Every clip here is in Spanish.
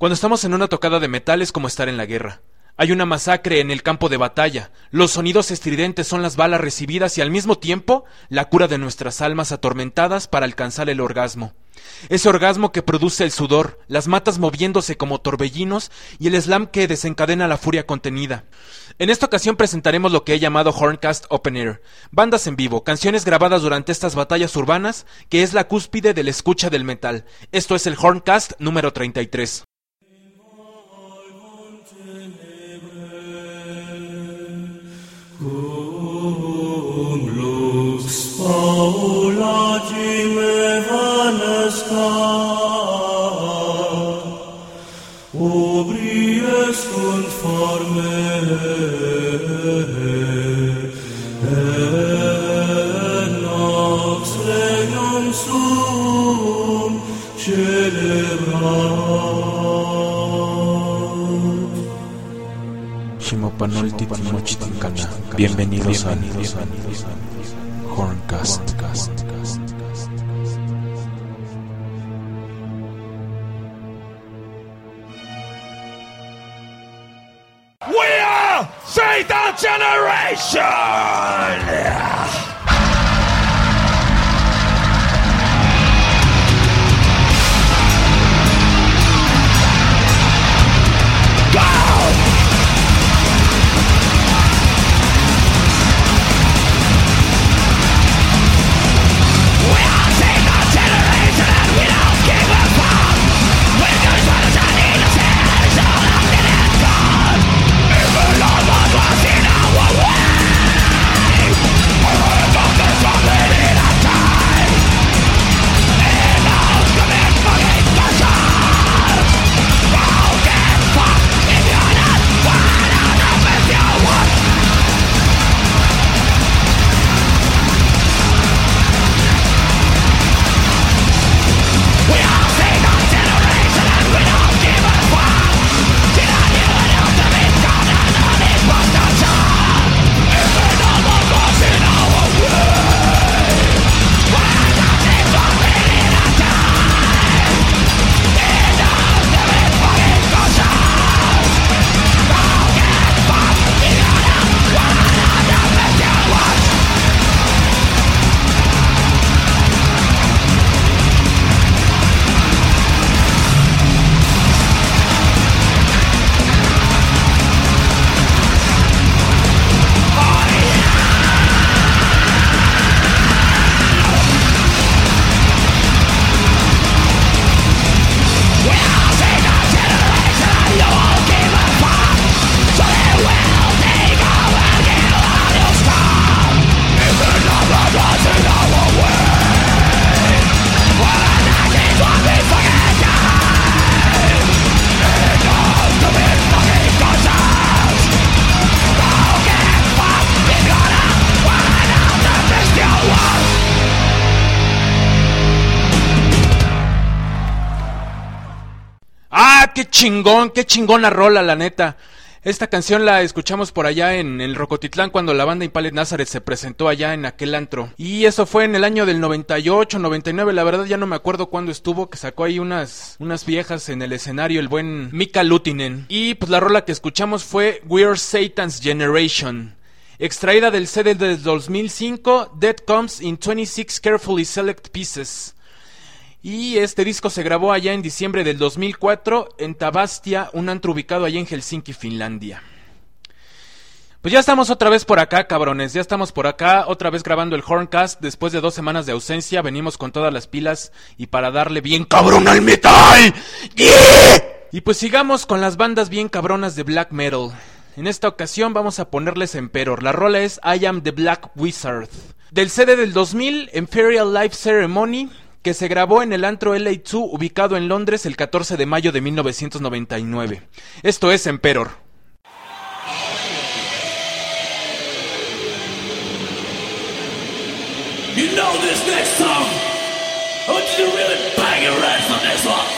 Cuando estamos en una tocada de metal es como estar en la guerra. Hay una masacre en el campo de batalla, los sonidos estridentes son las balas recibidas y al mismo tiempo la cura de nuestras almas atormentadas para alcanzar el orgasmo. Ese orgasmo que produce el sudor, las matas moviéndose como torbellinos y el slam que desencadena la furia contenida. En esta ocasión presentaremos lo que he llamado Horncast Open Air, bandas en vivo, canciones grabadas durante estas batallas urbanas, que es la cúspide de la escucha del metal. Esto es el Horncast número 33. Bienvenidos a Horncast. We are Satan Generation! Qué chingona rola, la neta. Esta canción la escuchamos por allá en el Rocotitlán cuando la banda Impaled Nazareth se presentó allá en aquel antro. Y eso fue en el año del 98, 99, la verdad ya no me acuerdo cuándo estuvo, que sacó ahí unas viejas en el escenario el buen Mika Lutinen. Y pues la rola que escuchamos fue We're Satan's Generation, extraída del CD del 2005, Death Comes in 26 Carefully Select Pieces. Y este disco se grabó allá en diciembre del 2004 en Tavastia, un antro ubicado allá en Helsinki, Finlandia. Pues ya estamos otra vez por acá, cabrones, ya estamos por acá, otra vez grabando el Horncast. Después de 2 semanas de ausencia, venimos con todas las pilas y para darle bien cabrón al metal. ¡Yeah! Y pues sigamos con las bandas bien cabronas de black metal. En esta ocasión vamos a ponerles Emperor, la rola es I Am the Black Wizard. Del CD del 2000, Imperial Life Ceremony, que se grabó en el antro LA2 ubicado en Londres el 14 de mayo de 1999. Esto es Emperor. You know this next song. I want you to really bang your ass on this one.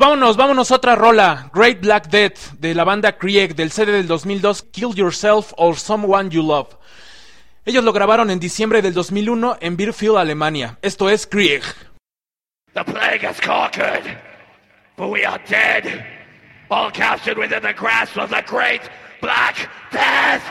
vámonos a otra rola. Great Black Death, de la banda Krieg, del CD del 2002, Kill Yourself or Someone You Love. Ellos lo grabaron en diciembre del 2001 en Bielefeld, Alemania. Esto es Krieg. The plague has conquered, but we are dead, all captured within the grasp of the Great Black Death.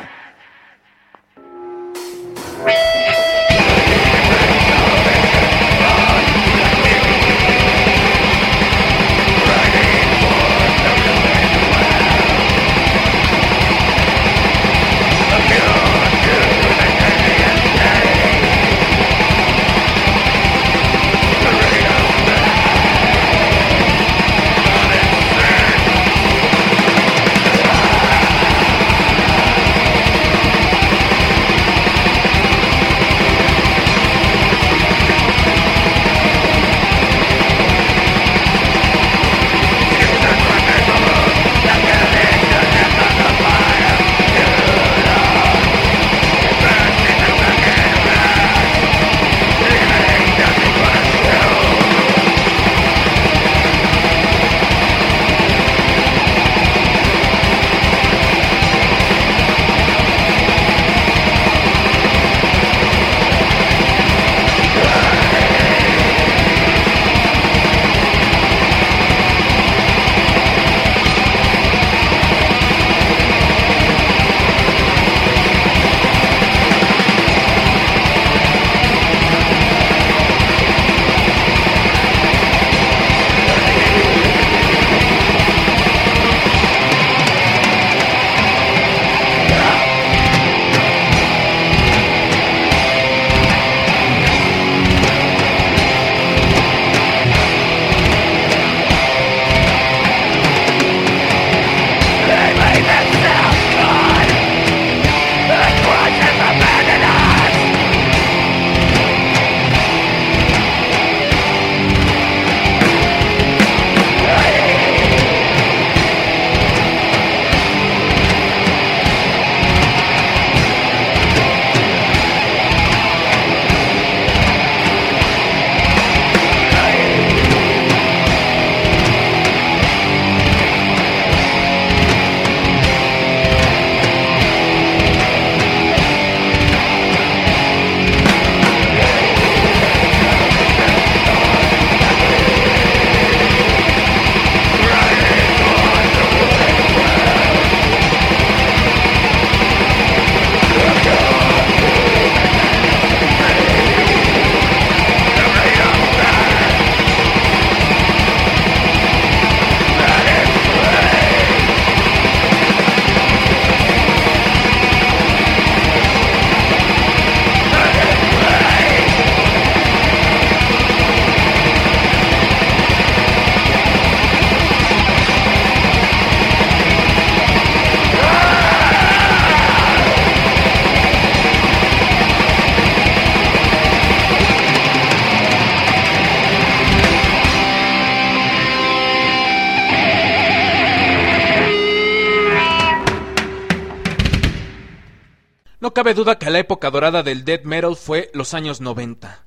No cabe duda que la época dorada del death metal fue los años 90.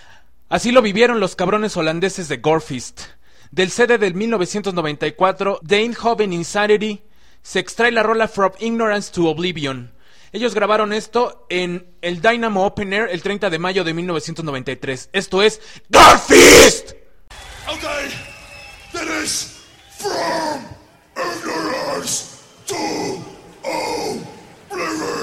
Así lo vivieron los cabrones holandeses de Gorefist. Del CD del 1994, The Eindhoven Insanity, se extrae la rola From Ignorance to Oblivion. Ellos grabaron esto en el Dynamo Open Air el 30 de mayo de 1993. Esto es Gorefist. Okay, that is From Ignorance to Oblivion.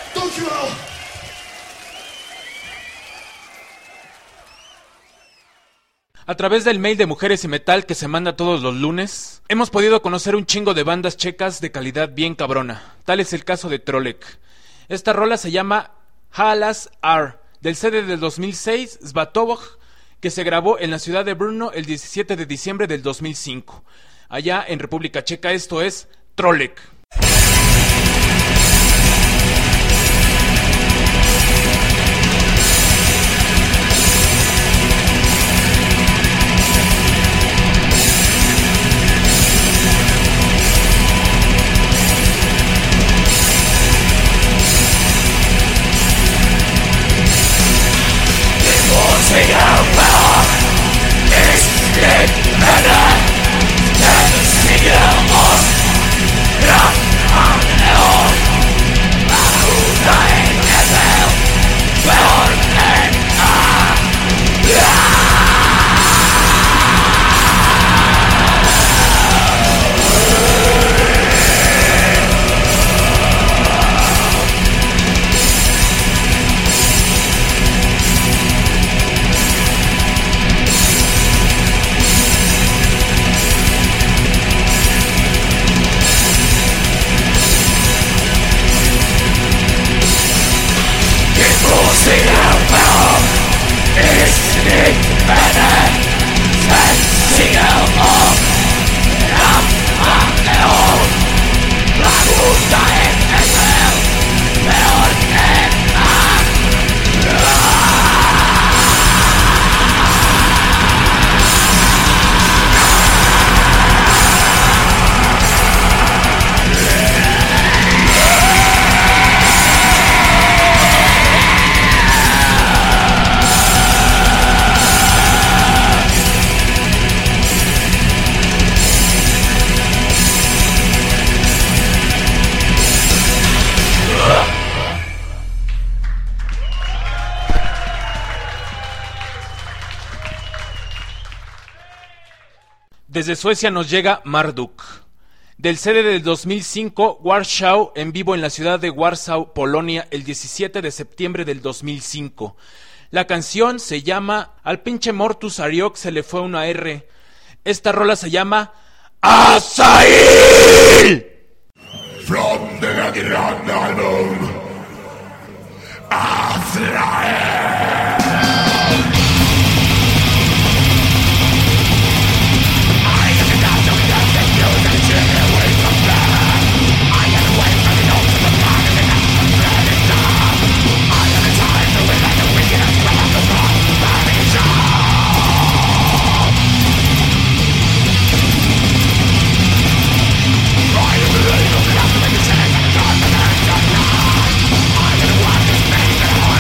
Dankjewel. A través del mail de Mujeres y Metal que se manda todos los lunes, hemos podido conocer un chingo de bandas checas de calidad bien cabrona. Tal es el caso de Trolek. Esta rola se llama Halas R, del CD del 2006, Svatobog, que se grabó en la ciudad de Brno el 17 de diciembre del 2005. Allá en República Checa. Esto es Trolek. Desde Suecia nos llega Marduk. Del CD del 2005, Warschau, en vivo en la ciudad de Warsaw, Polonia, el 17 de septiembre del 2005. La canción se llama Al pinche Mortus Ariok se le fue una R. Esta rola se llama Asail. From the Grand Album, Azrael. I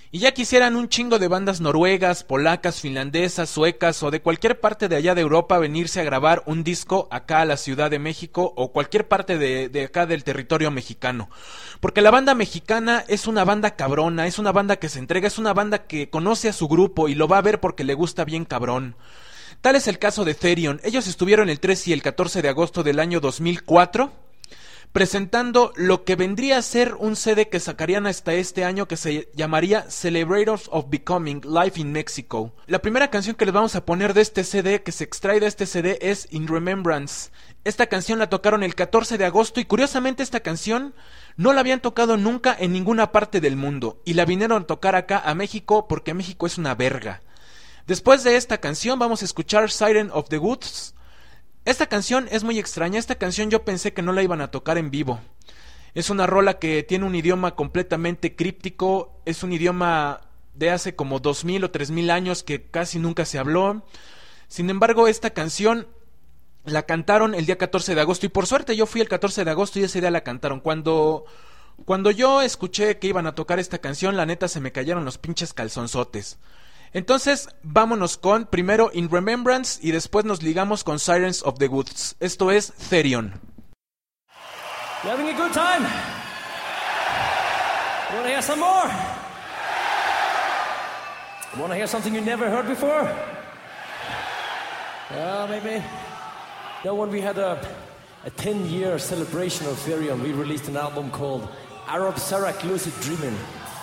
Y ya quisieran un chingo de bandas noruegas, polacas, finlandesas, suecas o de cualquier parte de allá de Europa venirse a grabar un disco acá a la Ciudad de México o cualquier parte de acá del territorio mexicano. Porque la banda mexicana es una banda cabrona, es una banda que se entrega, es una banda que conoce a su grupo y lo va a ver porque le gusta bien cabrón. Tal es el caso de Therion. Ellos estuvieron el 13 y el 14 de agosto del año 2004 presentando lo que vendría a ser un CD que sacarían hasta este año que se llamaría Celebrators of Becoming Live in Mexico. La primera canción que les vamos a poner de este CD, que se extrae de este CD, es In Remembrance. Esta canción la tocaron el 14 de agosto y curiosamente esta canción no la habían tocado nunca en ninguna parte del mundo y la vinieron a tocar acá a México porque México es una verga. Después de esta canción vamos a escuchar Siren of the Woods. Esta canción es muy extraña, esta canción yo pensé que no la iban a tocar en vivo. Es una rola que tiene un idioma completamente críptico, es un idioma de hace como 2000 o 3000 años que casi nunca se habló. Sin embargo, esta canción la cantaron el día 14 de agosto y por suerte yo fui el 14 de agosto y ese día la cantaron. Cuando yo escuché que iban a tocar esta canción, la neta se me cayeron los pinches calzonzotes. Entonces, vámonos con primero In Remembrance y después nos ligamos con Sirens of the Woods. Esto es Therion. You having a good time? You wanna hear some more? You wanna hear something you never heard before? Maybe. You know, when we had a 10-year celebration of Therion, we released an album called Arab Sarak Lucid Dreaming.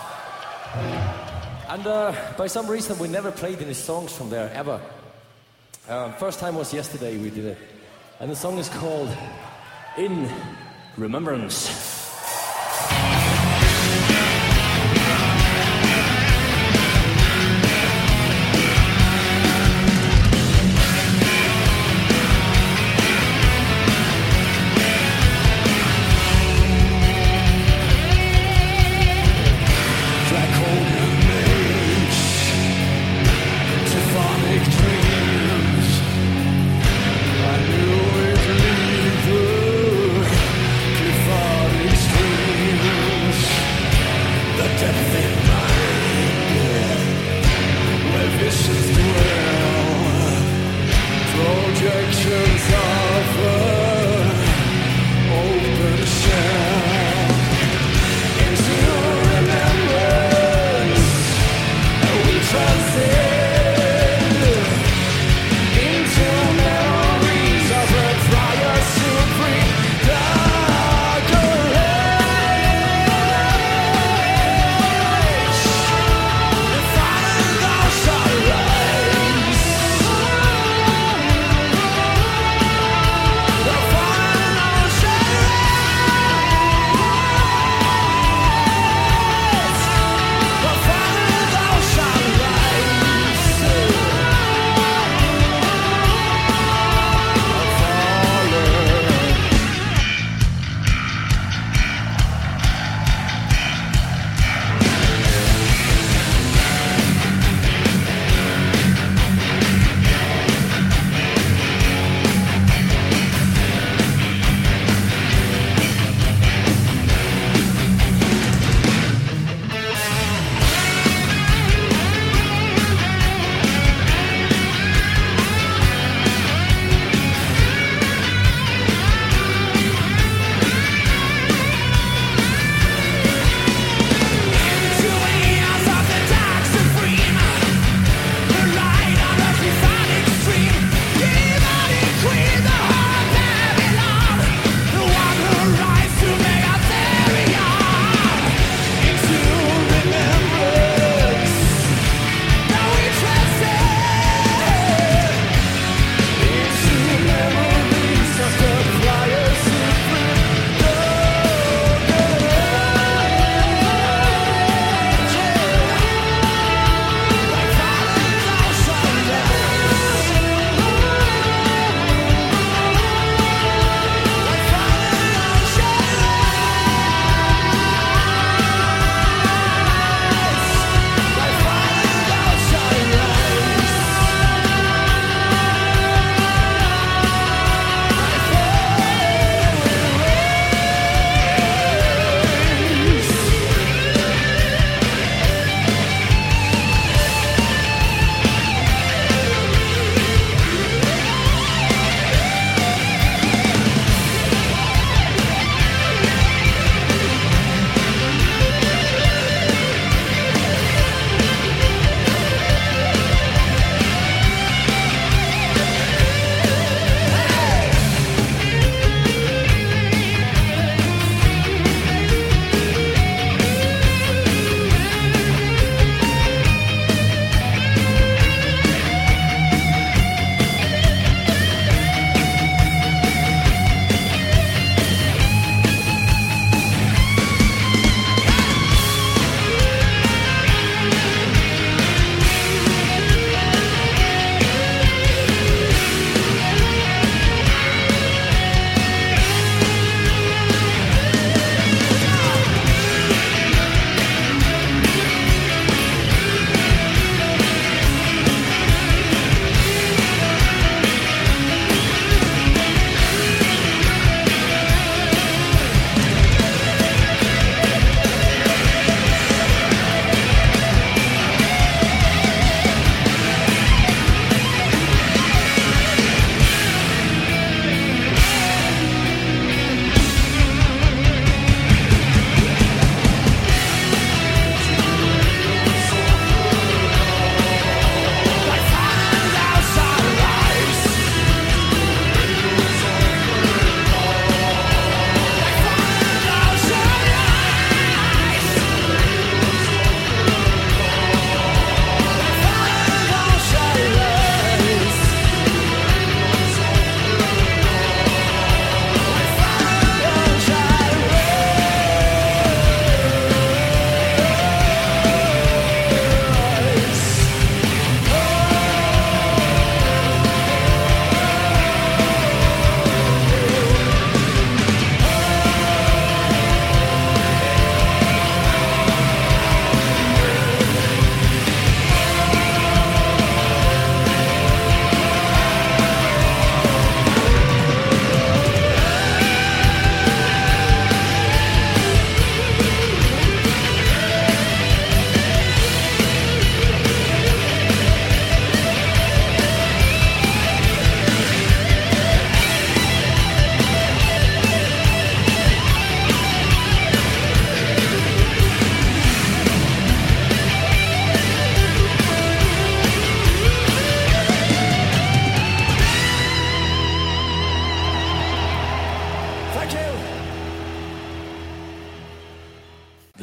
And by some reason, we never played any songs from there, ever. First time was yesterday we did it. And the song is called In Remembrance.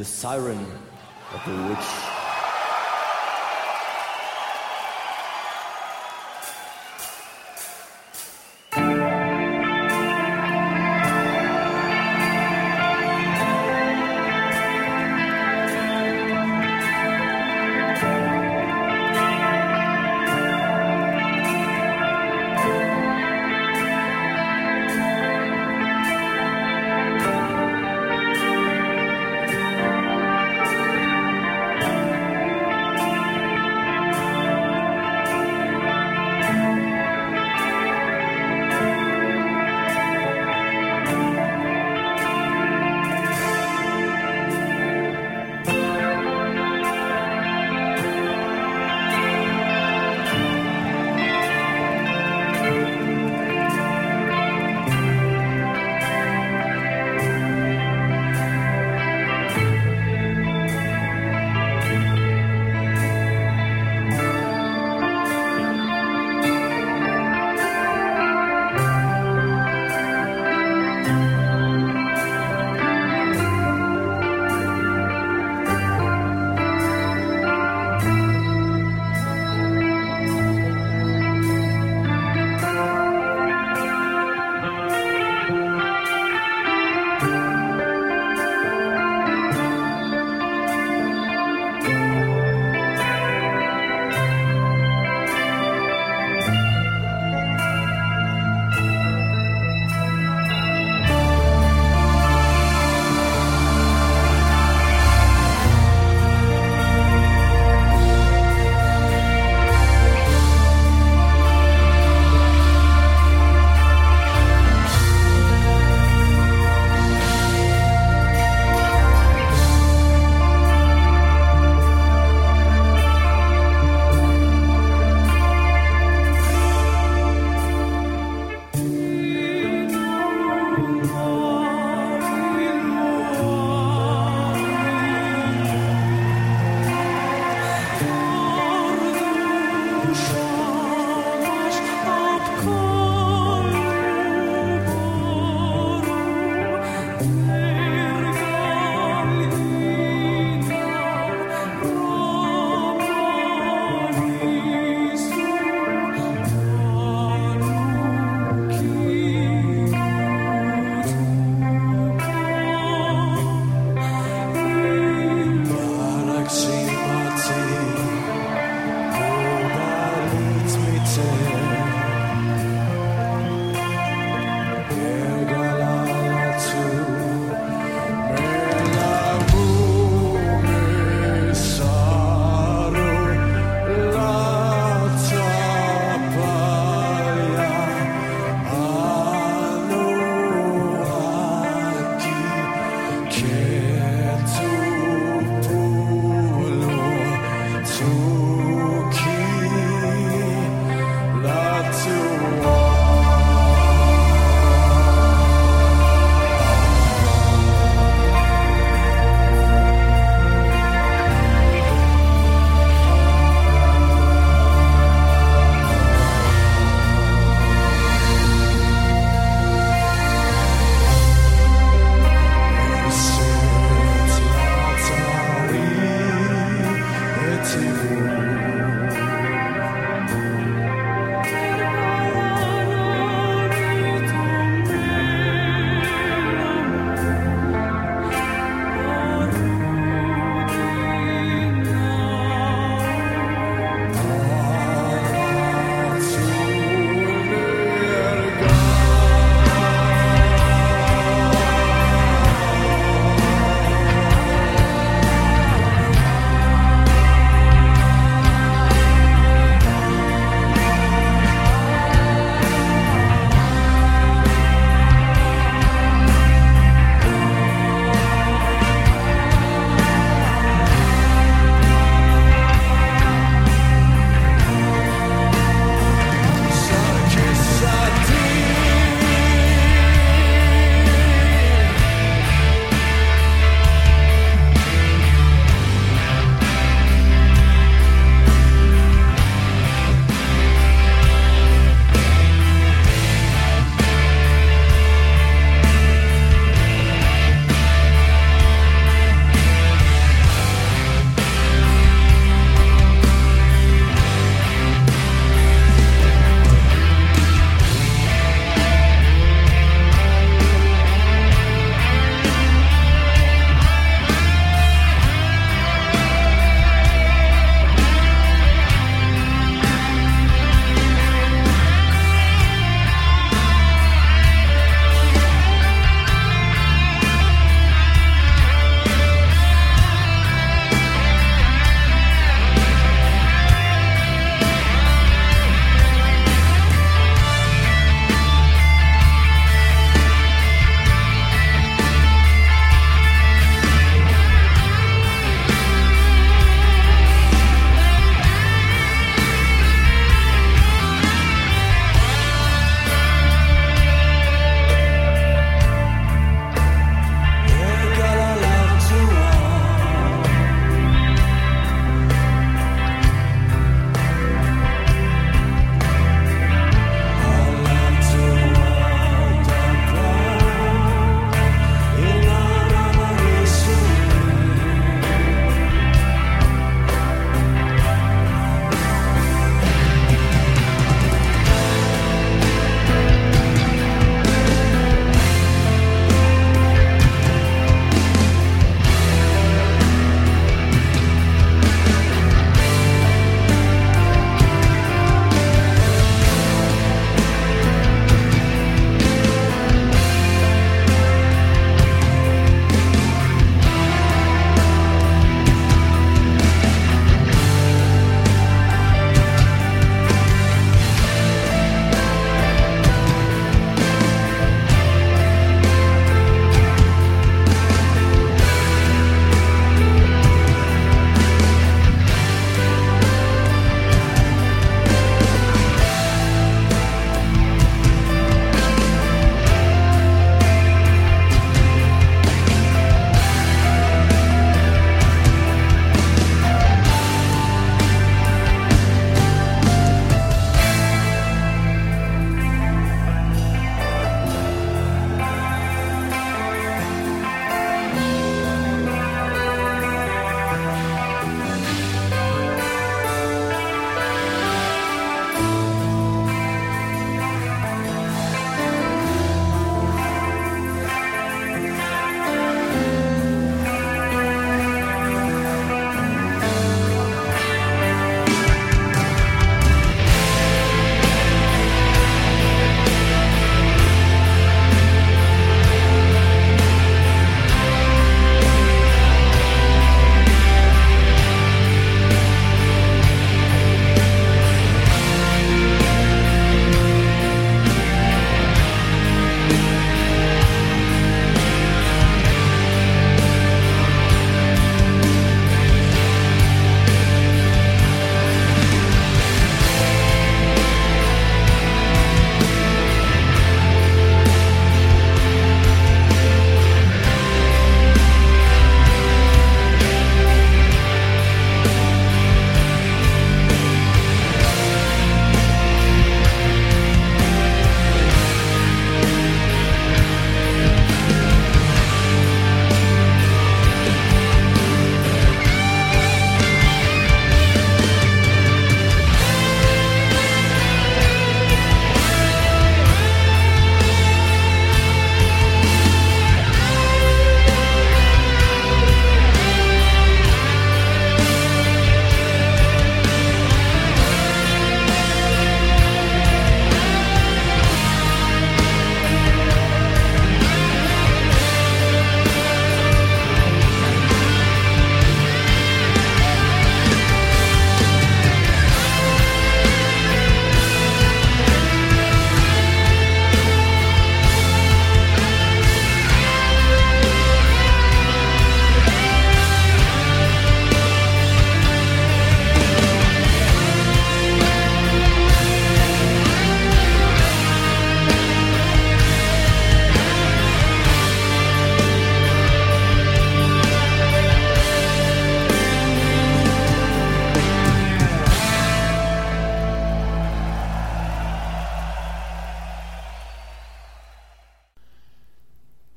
the siren of the witch.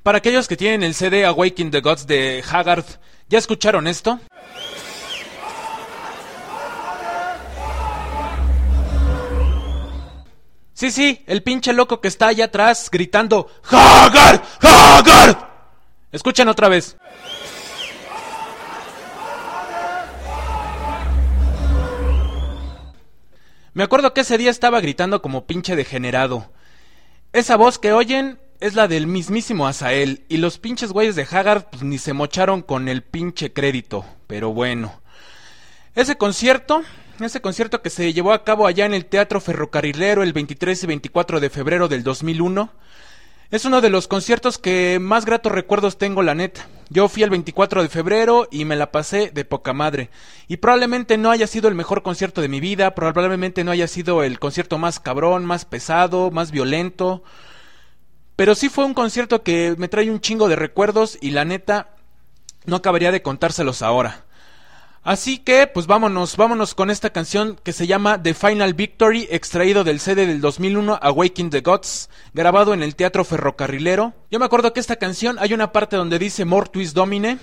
Para aquellos que tienen el CD Awaken the Gods de Haggard, ¿ya escucharon esto? Sí, el pinche loco que está allá atrás gritando ¡Haggard! ¡Haggard! Escuchen otra vez. Me acuerdo que ese día estaba gritando como pinche degenerado. Esa voz que oyen es la del mismísimo Azael, y los pinches güeyes de Haggard pues ni se mocharon con el pinche crédito, pero bueno. Ese concierto que se llevó a cabo allá en el Teatro Ferrocarrilero el 23 y 24 de febrero del 2001, es uno de los conciertos que más gratos recuerdos tengo, la neta. Yo fui el 24 de febrero y me la pasé de poca madre. Y probablemente no haya sido el mejor concierto de mi vida, probablemente no haya sido el concierto más cabrón, más pesado, más violento. Pero sí fue un concierto que me trae un chingo de recuerdos y la neta no acabaría de contárselos ahora. Así que pues vámonos con esta canción que se llama The Final Victory, extraído del CD del 2001 Awaken the Gods, grabado en el Teatro Ferrocarrilero. Yo me acuerdo que esta canción hay una parte donde dice Mortuis Domine,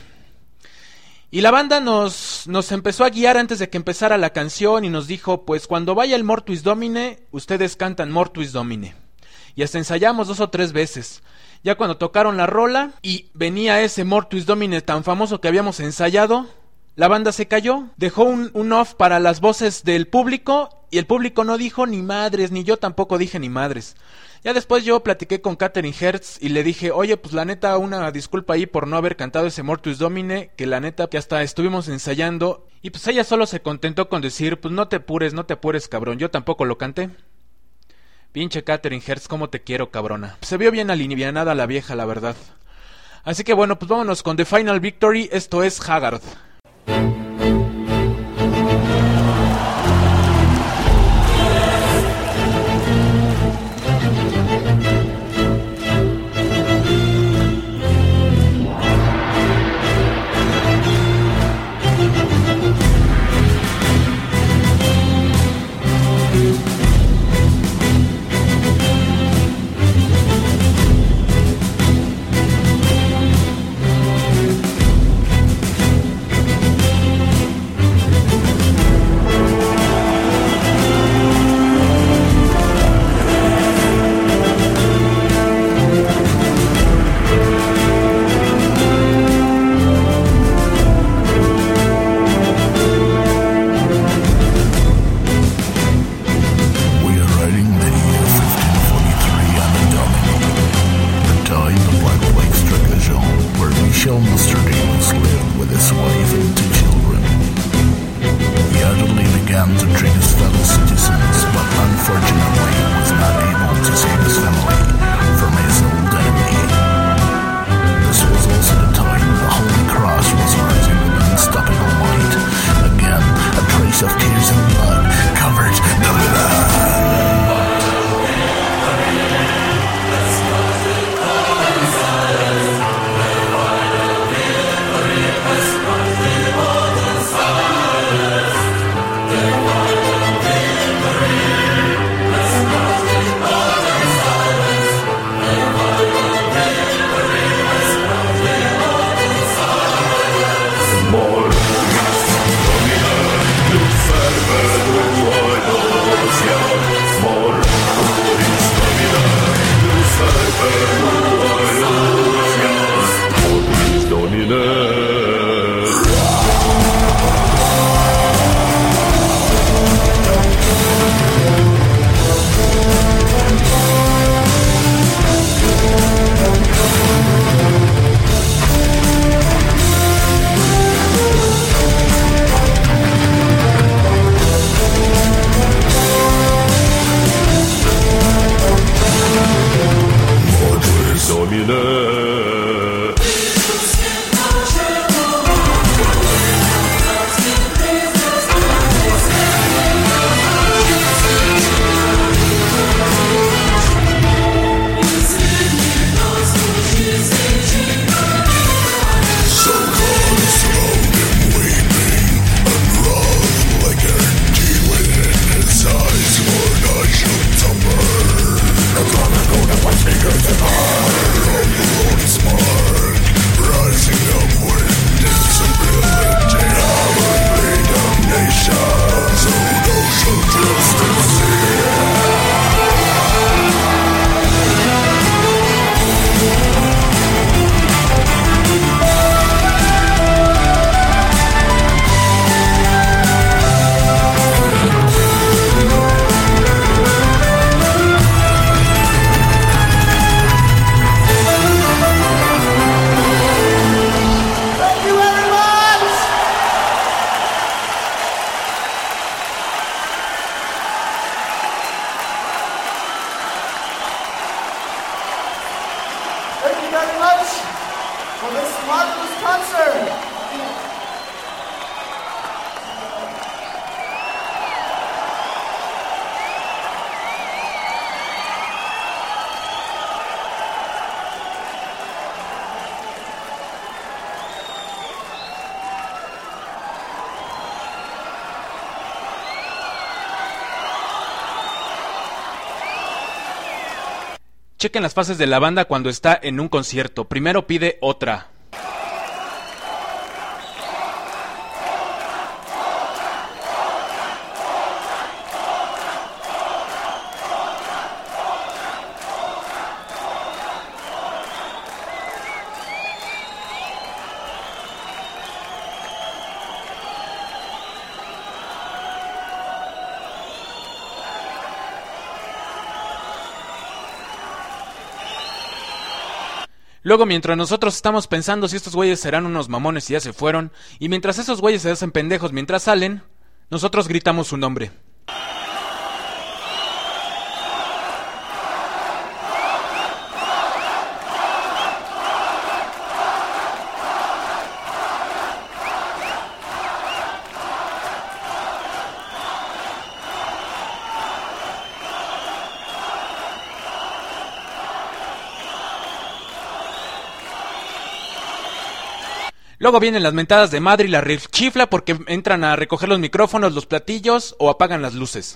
y la banda nos empezó a guiar antes de que empezara la canción y nos dijo, pues cuando vaya el Mortuis Domine, ustedes cantan Mortuis Domine. Y hasta ensayamos 2 o 3 veces. Ya cuando tocaron la rola y venía ese Mortuis Domine tan famoso que habíamos ensayado, la banda se cayó, dejó un off para las voces del público y el público no dijo ni madres, ni yo tampoco dije ni madres. Ya después yo platiqué con Catherine Hertz y le dije, oye, pues la neta, una disculpa ahí por no haber cantado ese Mortuis Domine, que la neta que hasta estuvimos ensayando, y pues ella solo se contentó con decir, pues no te apures, cabrón, yo tampoco lo canté. Pinche Catherine Hertz, cómo te quiero, cabrona. Se vio bien alivianada la vieja, la verdad. Así que bueno, pues vámonos con The Final Victory, esto es Haggard. Fingers and very much for this marvelous concert. Chequen las fases de la banda cuando está en un concierto. Primero pide otra. Luego, mientras nosotros estamos pensando si estos güeyes serán unos mamones y ya se fueron, y mientras esos güeyes se hacen pendejos mientras salen, nosotros gritamos su nombre. Luego vienen las mentadas de madre y la rechifla porque entran a recoger los micrófonos, los platillos o apagan las luces.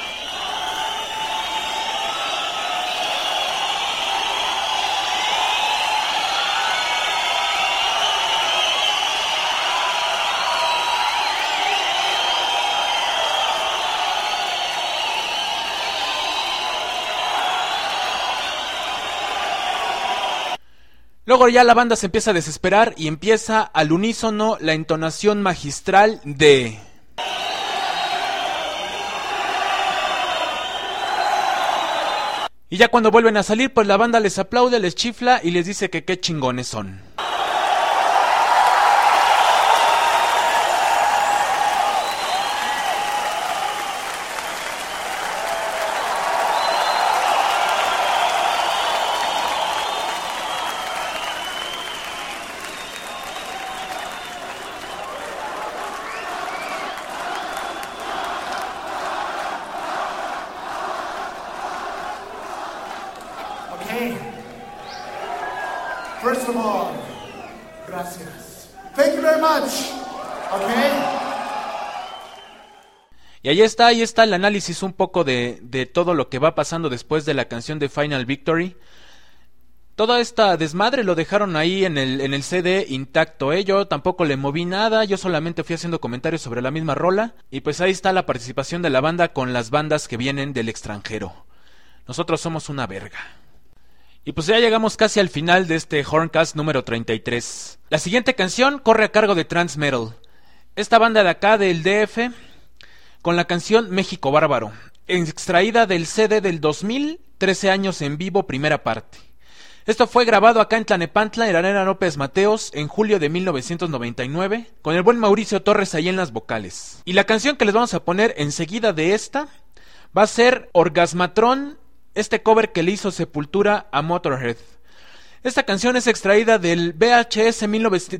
Luego ya la banda se empieza a desesperar y empieza al unísono la entonación magistral de... Y ya cuando vuelven a salir, pues la banda les aplaude, les chifla y les dice que qué chingones son. First of all, gracias. Thank you very much. Okay. Y ahí está el análisis un poco de todo lo que va pasando después de la canción de Final Victory. Toda esta desmadre lo dejaron ahí en el CD intacto, yo tampoco le moví nada, yo solamente fui haciendo comentarios sobre la misma rola. Y pues ahí está la participación de la banda con las bandas que vienen del extranjero. Nosotros somos una verga. Y pues ya llegamos casi al final de este Horncast número 33. La siguiente canción corre a cargo de Trans Metal. Esta banda de acá del DF, con la canción México Bárbaro, extraída del CD del 2000, 13 años en vivo, primera parte. Esto fue grabado acá en Tlanepantla, en la Arena López Mateos, en julio de 1999, con el buen Mauricio Torres ahí en las vocales. Y la canción que les vamos a poner enseguida de esta va a ser Orgasmatron, este cover que le hizo Sepultura a Motorhead. Esta canción es extraída del VHS de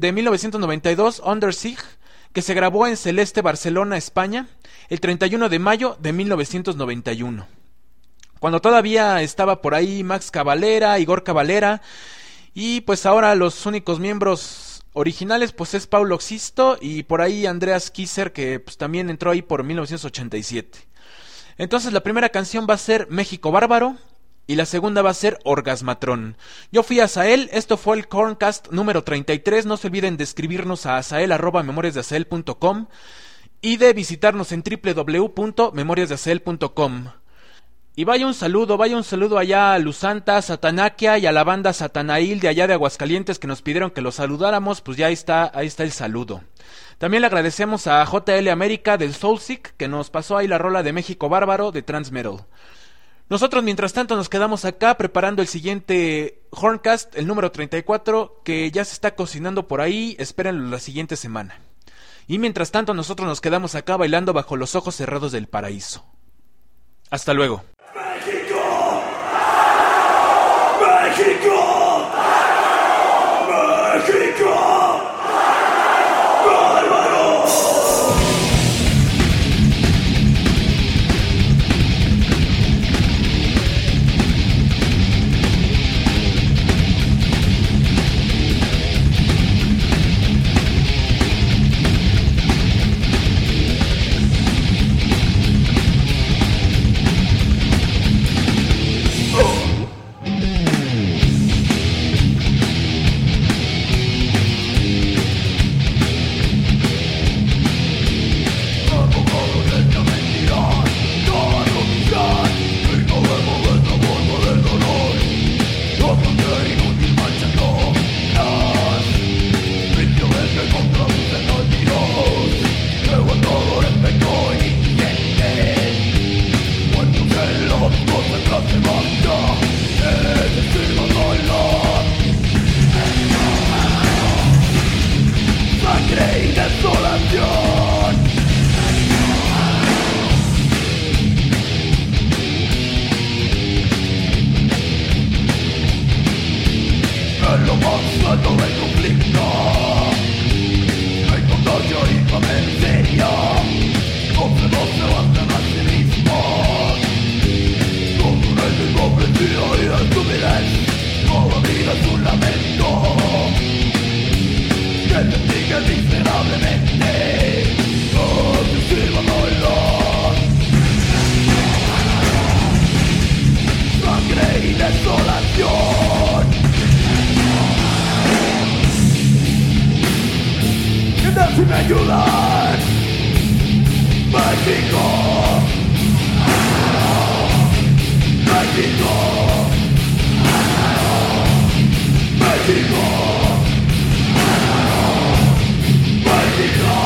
1992, Under Siege, que se grabó en Celeste, Barcelona, España, el 31 de mayo de 1991. Cuando todavía estaba por ahí Max Cavalera, Igor Cavalera, y pues ahora los únicos miembros originales pues es Paulo Xisto y por ahí Andreas Kisser, que pues también entró ahí por 1987. Entonces la primera canción va a ser México Bárbaro y la segunda va a ser Orgasmatron. Yo fui a Azael, esto fue el Horncast número 33, no se olviden de escribirnos a azael@memoriasdeazael.com y de visitarnos en www.memoriasdeazael.com. Y vaya un saludo allá a Luzanta, Satanaquia y a la banda Satanail de allá de Aguascalientes que nos pidieron que los saludáramos, pues ya ahí está el saludo. También le agradecemos a JL América del Soulseek que nos pasó ahí la rola de México Bárbaro de Trans Metal. Nosotros mientras tanto nos quedamos acá preparando el siguiente Horncast, el número 34, que ya se está cocinando por ahí, espérenlo la siguiente semana. Y mientras tanto nosotros nos quedamos acá bailando bajo los ojos cerrados del paraíso. Hasta luego. México! México! causando el conflicto, en contagio y convencería, ofrecemos se bastan a sí mismos, con un aire incomprendido y de estupidez, toda vida es un lamento, que te sigue miserablemente, no te sirva dolor, sangre y desolación. Si me ayudan, México, México, México, México.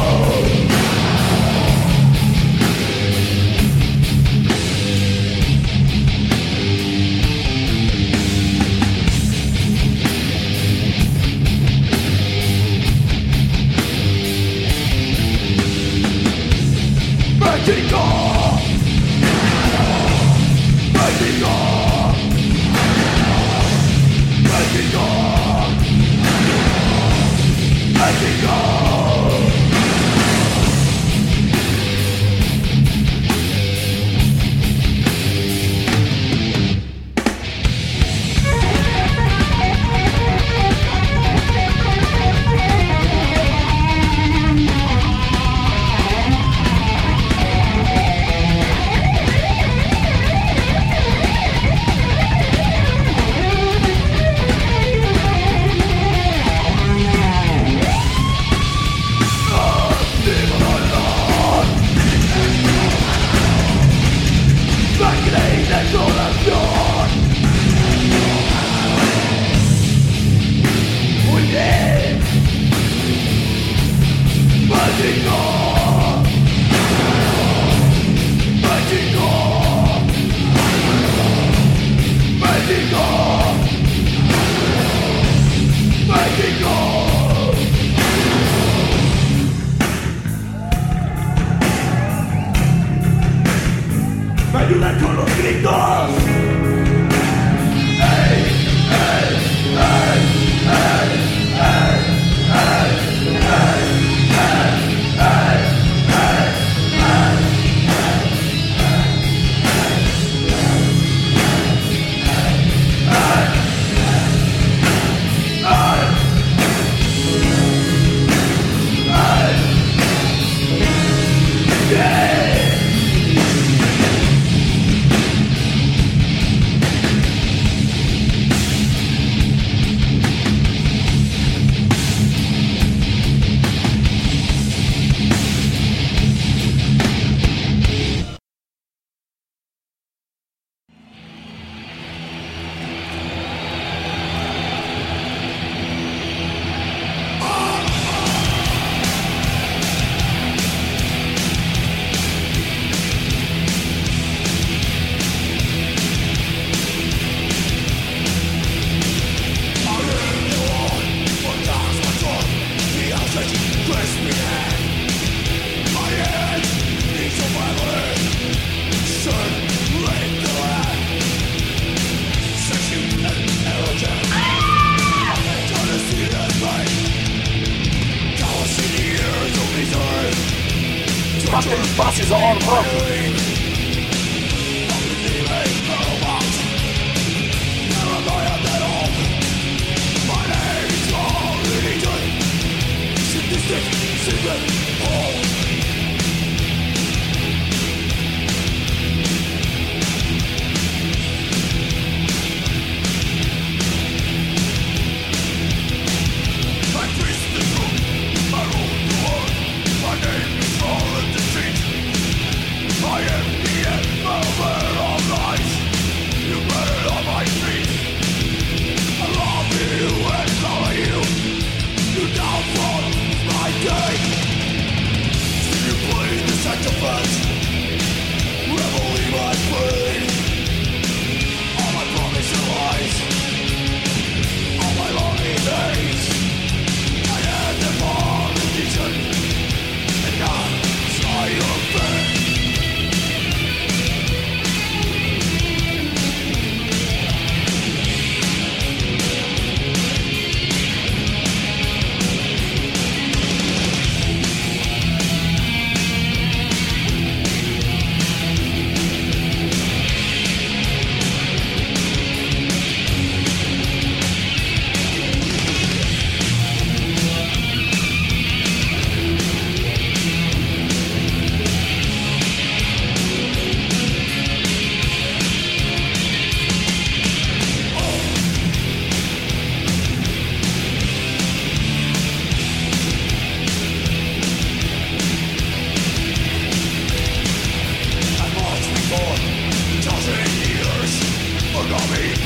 México, México, México, México. ¡Me ayudan con los gritos! ¡Ey! ¡Ey! ¡Ey! ¡Ey! ¡Ey! ¡Ey! ¡Ey! Passes on rock. I am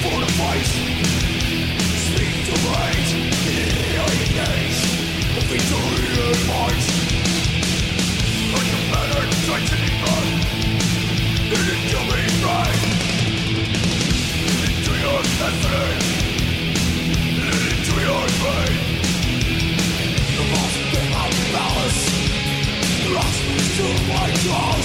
for the face. Speak to rage, engage the Victorian minds. Like a better tightening gun, lead it to me right. Lead it to your destiny, lead it to your brain. The lost game of balance, lost to my jaws.